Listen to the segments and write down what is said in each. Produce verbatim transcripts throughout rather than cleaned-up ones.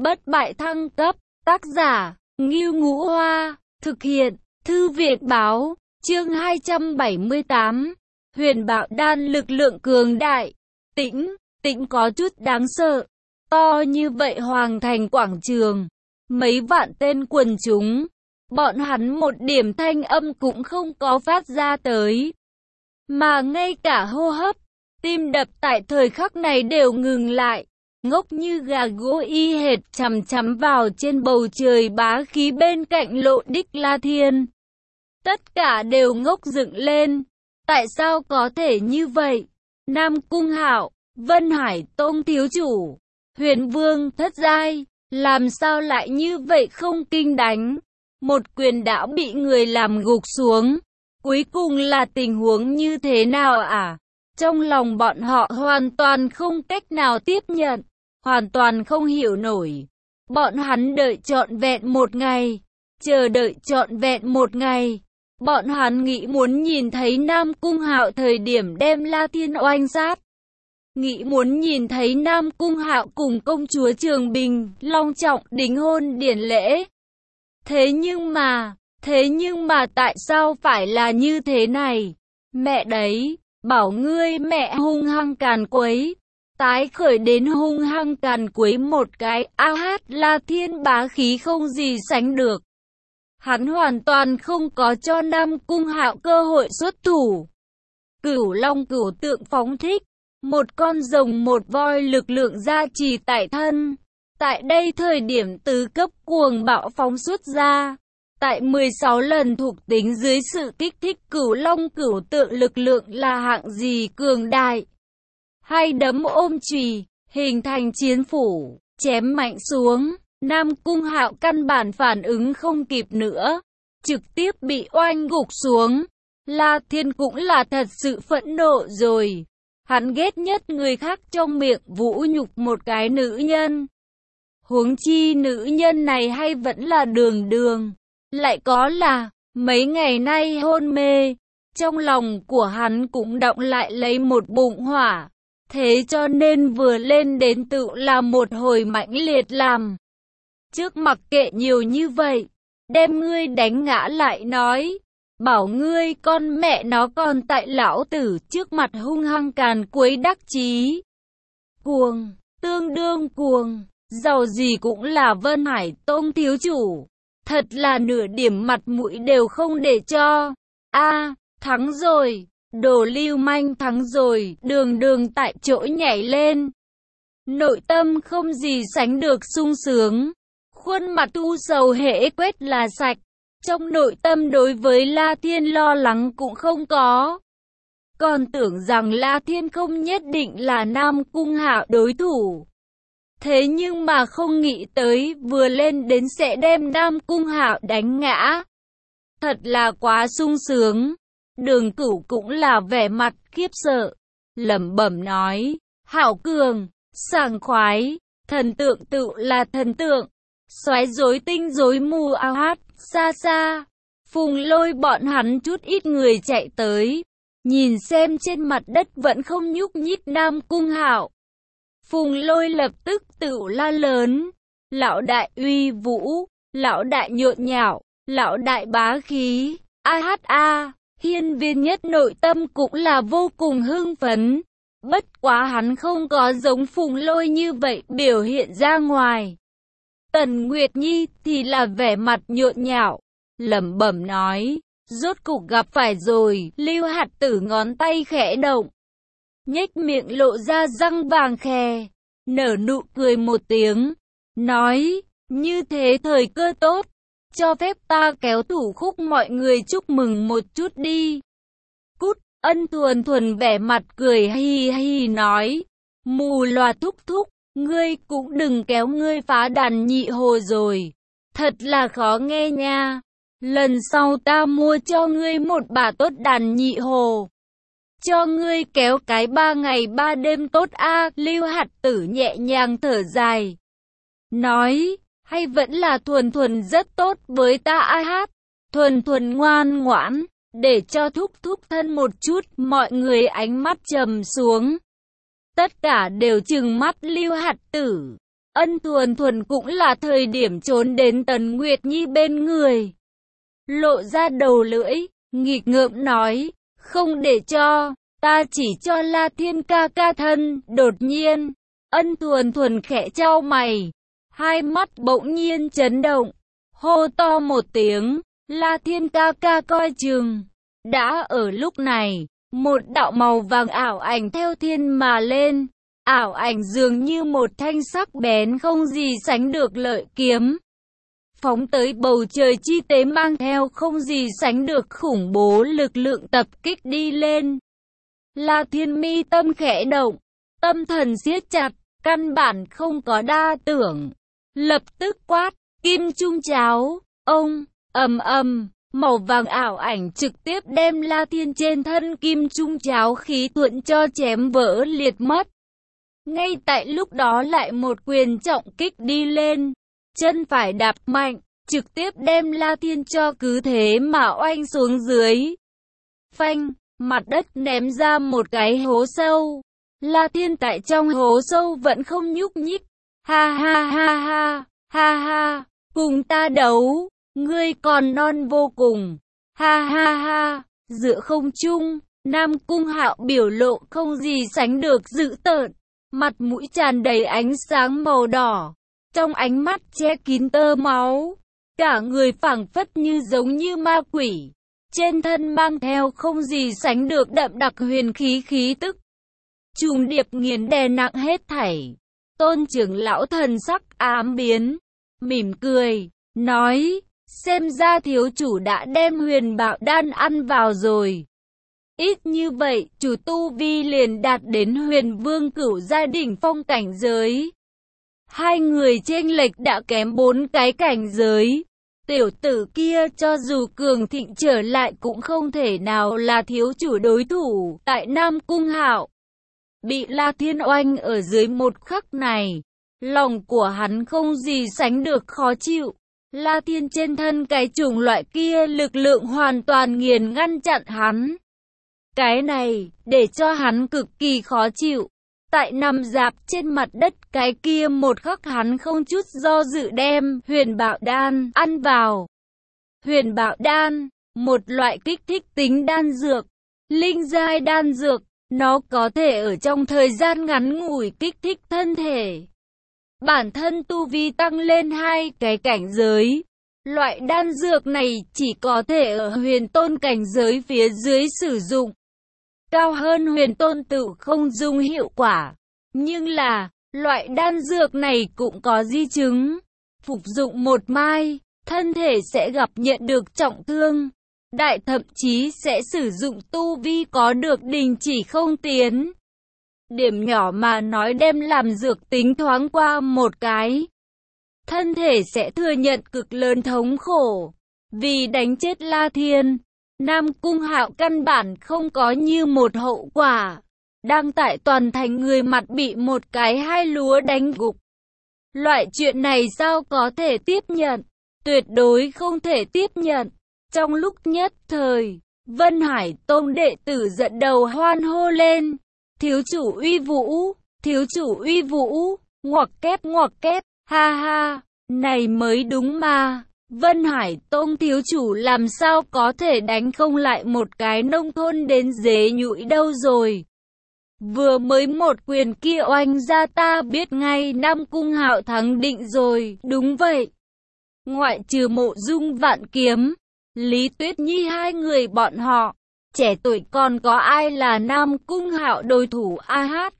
Bất bại thăng cấp, tác giả, Ngưu Ngũ Hoa, thực hiện, Thư viện Báo, chương hai trăm bảy mươi tám, huyền bạo đan lực lượng cường đại, tĩnh, tĩnh có chút đáng sợ, to như vậy hoàng thành quảng trường, mấy vạn tên quần chúng, bọn hắn một điểm thanh âm cũng không có phát ra tới, mà ngay cả hô hấp, tim đập tại thời khắc này đều ngừng lại. Ngốc như gà gỗ y hệt chằm chằm vào trên bầu trời bá khí bên cạnh Lộ Đích La Thiên. Tất cả đều ngốc dựng lên. Tại sao có thể như vậy? Nam Cung Hạo, Vân Hải Tông thiếu chủ, Huyền Vương thất giai, làm sao lại như vậy không kinh đánh? Một quyền đã bị người làm gục xuống. Cuối cùng là tình huống như thế nào à? Trong lòng bọn họ hoàn toàn không cách nào tiếp nhận. Hoàn toàn không hiểu nổi. Bọn hắn đợi trọn vẹn một ngày. Chờ đợi trọn vẹn một ngày. Bọn hắn nghĩ muốn nhìn thấy Nam Cung Hạo thời điểm đem La Thiên oanh sát. Nghĩ muốn nhìn thấy Nam Cung Hạo cùng công chúa Trường Bình long trọng đính hôn điển lễ. Thế nhưng mà, thế nhưng mà tại sao phải là như thế này? Mẹ đấy, bảo ngươi mẹ hung hăng càn quấy. Tái khởi đến hung hăng càn quấy một cái, a hát La Thiên bá khí không gì sánh được. Hắn hoàn toàn không có cho Nam Cung Hạo cơ hội xuất thủ. Cửu Long cửu tượng phóng thích, một con rồng một voi lực lượng gia trì tại thân. Tại đây thời điểm tứ cấp cuồng bạo phóng xuất ra. Tại mười sáu lần thuộc tính dưới sự kích thích Cửu Long cửu tượng lực lượng là hạng gì cường đại. Hai đấm ôm chùy, hình thành chiến phủ, chém mạnh xuống, Nam Cung Hạo căn bản phản ứng không kịp nữa, trực tiếp bị oanh gục xuống. La Thiên cũng là thật sự phẫn nộ rồi, hắn ghét nhất người khác trong miệng vũ nhục một cái nữ nhân. Huống chi nữ nhân này hay vẫn là Đường Đường, lại có là, mấy ngày nay hôn mê, trong lòng của hắn cũng đọng lại lấy một bụng hỏa. Thế cho nên vừa lên đến tự là một hồi mãnh liệt làm. Trước mặc kệ nhiều như vậy, đem ngươi đánh ngã lại nói. Bảo ngươi con mẹ nó còn tại lão tử trước mặt hung hăng càn quấy đắc chí. Cuồng, tương đương cuồng, giàu gì cũng là Vân Hải Tông thiếu chủ. Thật là nửa điểm mặt mũi đều không để cho. A, thắng rồi. Đồ lưu manh thắng rồi, Đường Đường tại chỗ nhảy lên. Nội tâm không gì sánh được sung sướng. Khuôn mặt u sầu hễ quét là sạch. Trong nội tâm đối với La Thiên lo lắng cũng không có. Còn tưởng rằng La Thiên không nhất định là Nam Cung Hạo đối thủ. Thế nhưng mà không nghĩ tới vừa lên đến sẽ đem Nam Cung Hạo đánh ngã. Thật là quá sung sướng. Đường Cửu cũng là vẻ mặt khiếp sợ, lẩm bẩm nói, Hạo cường, sảng khoái, thần tượng tự là thần tượng, xoáy rối tinh rối mù ao hát, xa xa, Phùng Lôi bọn hắn chút ít người chạy tới, nhìn xem trên mặt đất vẫn không nhúc nhích Nam Cung Hạo. Phùng Lôi lập tức tự la lớn, lão đại uy vũ, lão đại nhộn nhạo, lão đại bá khí, a hát a. Hiên Viên Nhất nội tâm cũng là vô cùng hưng phấn, bất quá hắn không có giống Phùng Lôi như vậy biểu hiện ra ngoài. Tần Nguyệt Nhi thì là vẻ mặt nhộn nhạo, lẩm bẩm nói, rốt cục gặp phải rồi. Lưu Hạt Tử ngón tay khẽ động, nhếch miệng lộ ra răng vàng khè, nở nụ cười một tiếng, nói, như thế thời cơ tốt. Cho phép ta kéo thủ khúc mọi người chúc mừng một chút đi. Cút, Ân Thuần Thuần vẻ mặt cười hi hi nói. Mù loà thúc thúc, ngươi cũng đừng kéo ngươi phá đàn nhị hồ rồi. Thật là khó nghe nha. Lần sau ta mua cho ngươi một bả tốt đàn nhị hồ. Cho ngươi kéo cái ba ngày ba đêm tốt a. Lưu Hạt Tử nhẹ nhàng thở dài. Nói. Hay vẫn là Thuần Thuần rất tốt với ta ai hát. Thuần Thuần ngoan ngoãn, để cho thúc thúc thân một chút, mọi người ánh mắt trầm xuống. Tất cả đều trừng mắt Lưu Hạt Tử. Ân Thuần Thuần cũng là thời điểm trốn đến Tần Nguyệt Nhi bên người. Lộ ra đầu lưỡi, nghịch ngợm nói, không để cho, ta chỉ cho La Thiên ca ca thân. Đột nhiên, Ân Thuần Thuần khẽ chau mày, hai mắt bỗng nhiên chấn động, hô to một tiếng, La Thiên ca ca coi chừng. Đã ở lúc này, một đạo màu vàng ảo ảnh theo thiên mà lên, ảo ảnh dường như một thanh sắc bén không gì sánh được lợi kiếm, phóng tới bầu trời chi tế mang theo không gì sánh được khủng bố lực lượng tập kích đi lên. La Thiên mi tâm khẽ động, tâm thần siết chặt, căn bản không có đa tưởng, lập tức quát, kim trung cháo, ông, ầm ầm, màu vàng ảo ảnh trực tiếp đem La Thiên trên thân kim trung cháo khí thuận cho chém vỡ liệt mất. Ngay tại lúc đó lại một quyền trọng kích đi lên, chân phải đạp mạnh, trực tiếp đem La Thiên cho cứ thế mà oanh xuống dưới. Phanh, mặt đất ném ra một cái hố sâu. La Thiên tại trong hố sâu vẫn không nhúc nhích. Ha ha ha ha, ha ha, cùng ta đấu, ngươi còn non vô cùng. Ha ha ha, giữa không trung, Nam Cung Hạo biểu lộ không gì sánh được dữ tợn, mặt mũi tràn đầy ánh sáng màu đỏ, trong ánh mắt che kín tơ máu, cả người phảng phất như giống như ma quỷ, trên thân mang theo không gì sánh được đậm đặc huyền khí khí tức, trùng điệp nghiền đè nặng hết thảy. Tôn trưởng lão thần sắc ám biến, mỉm cười, nói, xem ra thiếu chủ đã đem huyền bạo đan ăn vào rồi. Ít như vậy, chủ tu vi liền đạt đến huyền vương cửu giai đỉnh phong cảnh giới. Hai người chênh lệch đã kém bốn cái cảnh giới. Tiểu tử kia cho dù cường thịnh trở lại cũng không thể nào là thiếu chủ đối thủ. Tại Nam Cung Hạo, bị La Thiên oanh ở dưới một khắc này, lòng của hắn không gì sánh được khó chịu. La Thiên trên thân cái chủng loại kia lực lượng hoàn toàn nghiền ngăn chặn hắn. Cái này, để cho hắn cực kỳ khó chịu. Tại nằm dạp trên mặt đất cái kia một khắc hắn không chút do dự đem huyền bạo đan ăn vào. Huyền bạo đan, một loại kích thích tính đan dược, linh giai đan dược, nó có thể ở trong thời gian ngắn ngủi kích thích thân thể. Bản thân tu vi tăng lên hai cái cảnh giới. Loại đan dược này chỉ có thể ở huyền tôn cảnh giới phía dưới sử dụng. Cao hơn huyền tôn tự không dung hiệu quả. Nhưng là, loại đan dược này cũng có di chứng. Phục dụng một mai, thân thể sẽ gặp nhận được trọng thương. Đại thậm chí sẽ sử dụng tu vi có được đình chỉ không tiến. Điểm nhỏ mà nói đem làm dược tính thoáng qua một cái, thân thể sẽ thừa nhận cực lớn thống khổ. Vì đánh chết La Thiên, Nam Cung Hạo căn bản không có như một hậu quả. Đang tại toàn thành người mặt bị một cái hai lúa đánh gục. Loại chuyện này sao có thể tiếp nhận? Tuyệt đối không thể tiếp nhận. Trong lúc nhất thời, Vân Hải Tông đệ tử dẫn đầu hoan hô lên. Thiếu chủ uy vũ, thiếu chủ uy vũ, ngoặc kép ngoặc kép, ha ha, này mới đúng mà. Vân Hải Tông thiếu chủ làm sao có thể đánh không lại một cái nông thôn đến dế nhũi đâu rồi. Vừa mới một quyền kia oanh ra ta biết ngay Nam Cung Hạo thắng định rồi, đúng vậy. Ngoại trừ Mộ Dung Vạn Kiếm, Lý Tuyết Nhi hai người bọn họ, trẻ tuổi còn có ai là Nam Cung Hạo đối thủ a hát.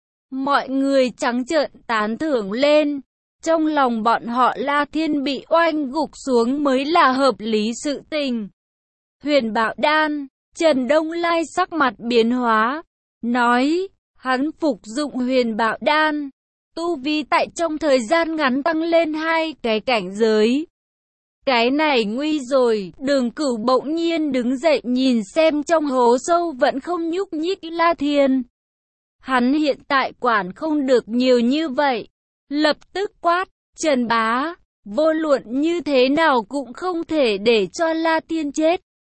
Mọi người trắng trợn tán thưởng lên. Trong lòng bọn họ La Thiên bị oanh gục xuống mới là hợp lý sự tình. Huyền Bạo Đan, Trần Đông Lai sắc mặt biến hóa, nói, hắn phục dụng Huyền Bạo Đan, tu vi tại trong thời gian ngắn tăng lên hai cái cảnh giới. Cái này nguy rồi. Đường Cửu bỗng nhiên đứng dậy nhìn xem trong hố sâu vẫn không nhúc nhích La Thiên. Hắn hiện tại quản không được nhiều như vậy. Lập tức quát, Trần Bá, vô luận như thế nào cũng không thể để cho La Thiên chết.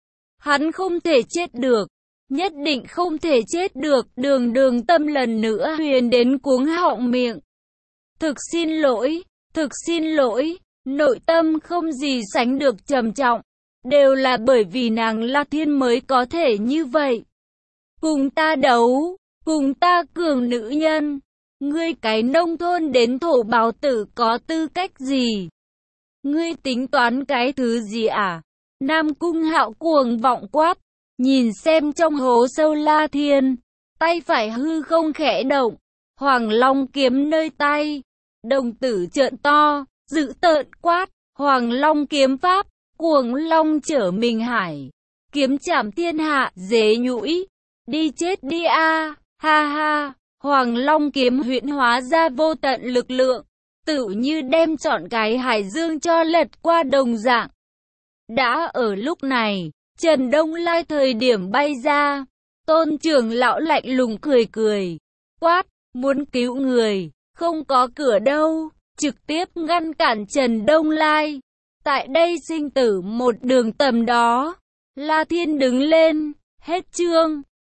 Hắn không thể chết được, nhất định không thể chết được. Đường Đường Tâm lần nữa huyền đến cuống họng miệng. Thực xin lỗi, thực xin lỗi, nội tâm không gì sánh được trầm trọng. Đều là bởi vì nàng La Thiên mới có thể như vậy. Cùng ta đấu, cùng ta cường nữ nhân. Ngươi cái nông thôn đến thổ báo tử có tư cách gì? Ngươi tính toán cái thứ gì à? Nam Cung Hạo cuồng vọng quát, nhìn xem trong hố sâu La Thiên, tay phải hư không khẽ động, Hoàng Long kiếm nơi tay, đồng tử trợn to, dữ tợn quát, Hoàng Long kiếm pháp, cuồng long trở mình hải, kiếm chảm thiên hạ, dế nhũi, đi chết đi a, ha ha, Hoàng Long kiếm huyễn hóa ra vô tận lực lượng, tựu như đem trọn cái hải dương cho lật qua đồng dạng. Đã ở lúc này, Trần Đông Lai thời điểm bay ra, Tôn trưởng lão lạnh lùng cười cười, quát, muốn cứu người, không có cửa đâu, trực tiếp ngăn cản Trần Đông Lai. Tại đây sinh tử một đường tầm đó, La Thiên đứng lên, hết chương.